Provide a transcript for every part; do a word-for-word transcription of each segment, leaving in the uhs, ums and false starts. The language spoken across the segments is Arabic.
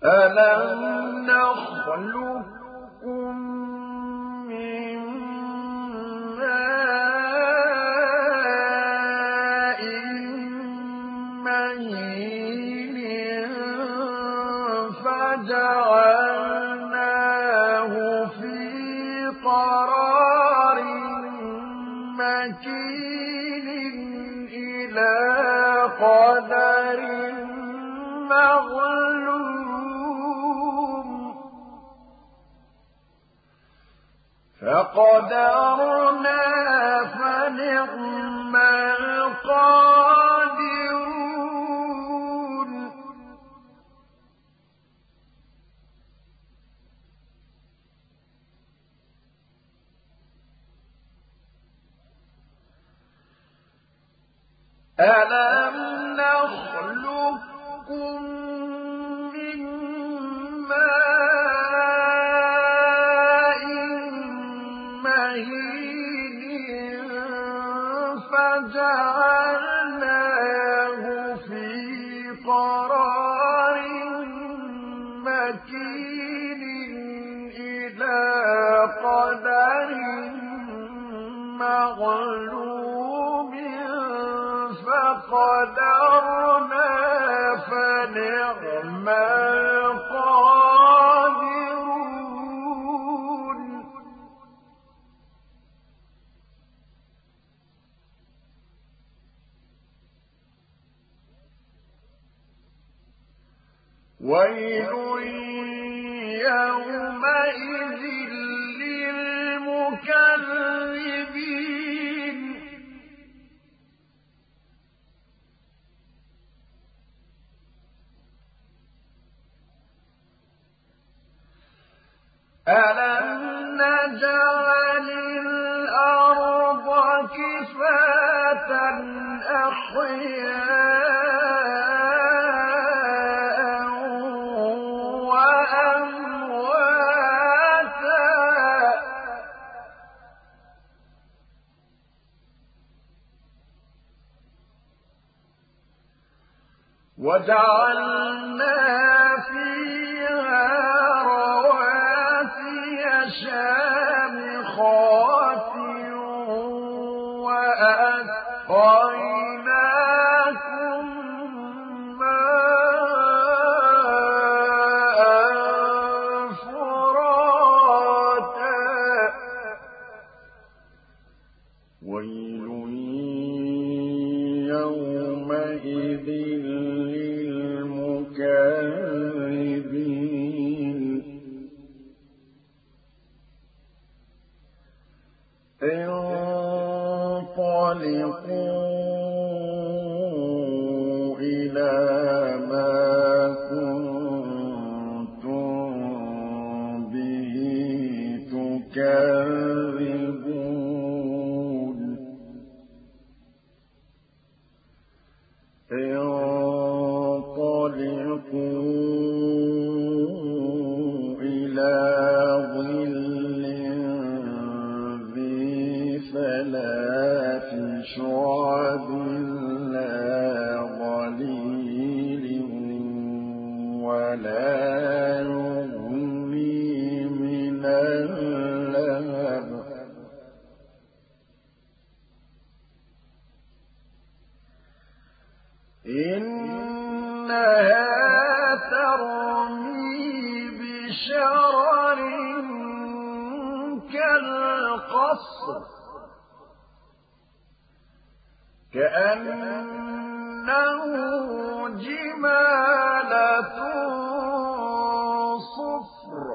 ألم نخلقكم من ماء مهين فجعلناه في قرار مكين إلى قدر معلوم فقدرنا فنعم القادرون ألم نخلقكم من ماء مهين فجعلناه في قرار مكين إلى قدر معلوم فقدرنا فنعم القادرون ويل يومئذ للمكذبين ألم نجعل الأرض كفاتا أحياء وأمواتا وجعلنا فيها شامخات وأسقيناكم ماء فراتا ويل يومئذ للمكذبين انطلقوا إلى ما كنتم به تكذبون انطلقوا إلى ظل ثلاث شعب لا ظليل ولا يغني من اللهب إنها ترمي بشرر كالقصر كأنه جمالة صفر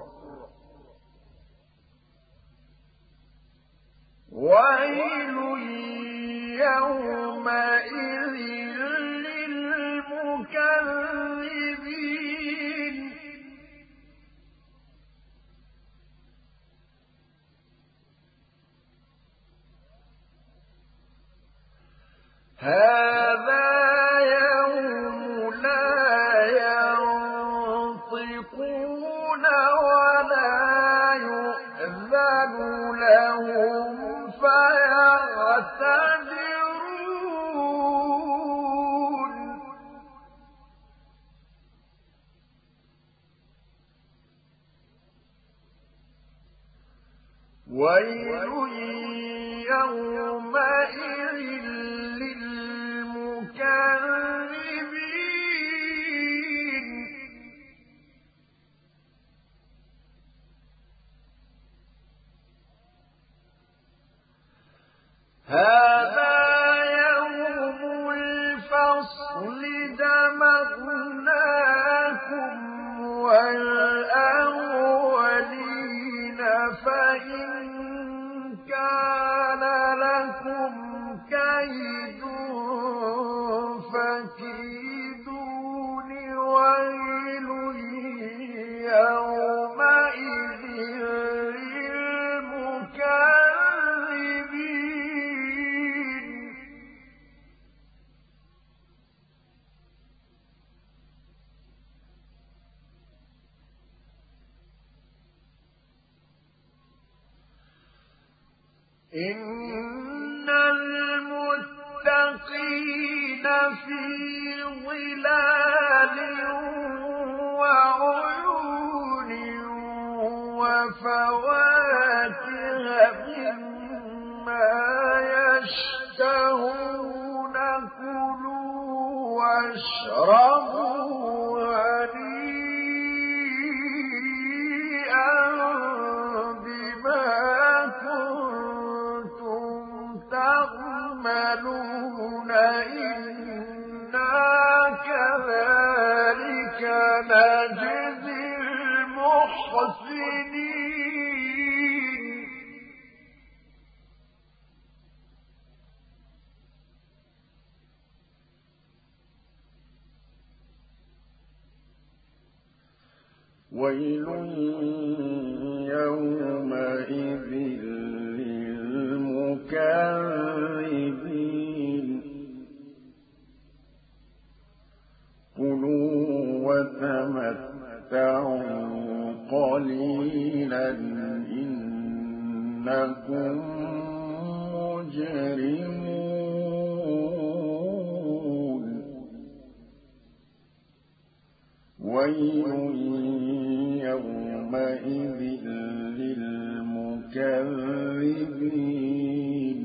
ويل يومئذ للمكذبين هذا ويل يومئذ للمكذبين هذا يوم الفصل دمرناكم والأولين فإن كان لكم كيد فكيدون ويل يومئذ للمكذبين إن المتقين في ظلال وعيون وفواكه مما يشتهون كلوا واشربوا هنيئا بما تعملون إنا كذلك نجزي المحسنين ويل يومئذ للمكذبين كلوا وتمتعوا قليلا إنكم مجرمون ويل يومئذ للمكذبين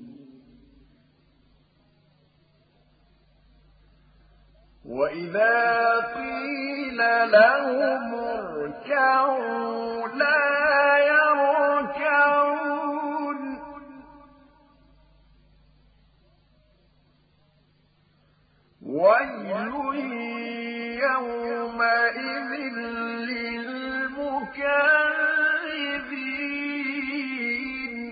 وإذا قيل لهم اركعوا لا يركعون ويل يومئذ للمكذبين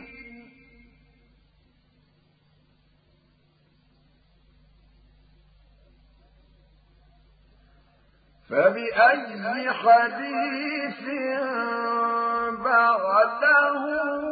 فبأي حديث بعده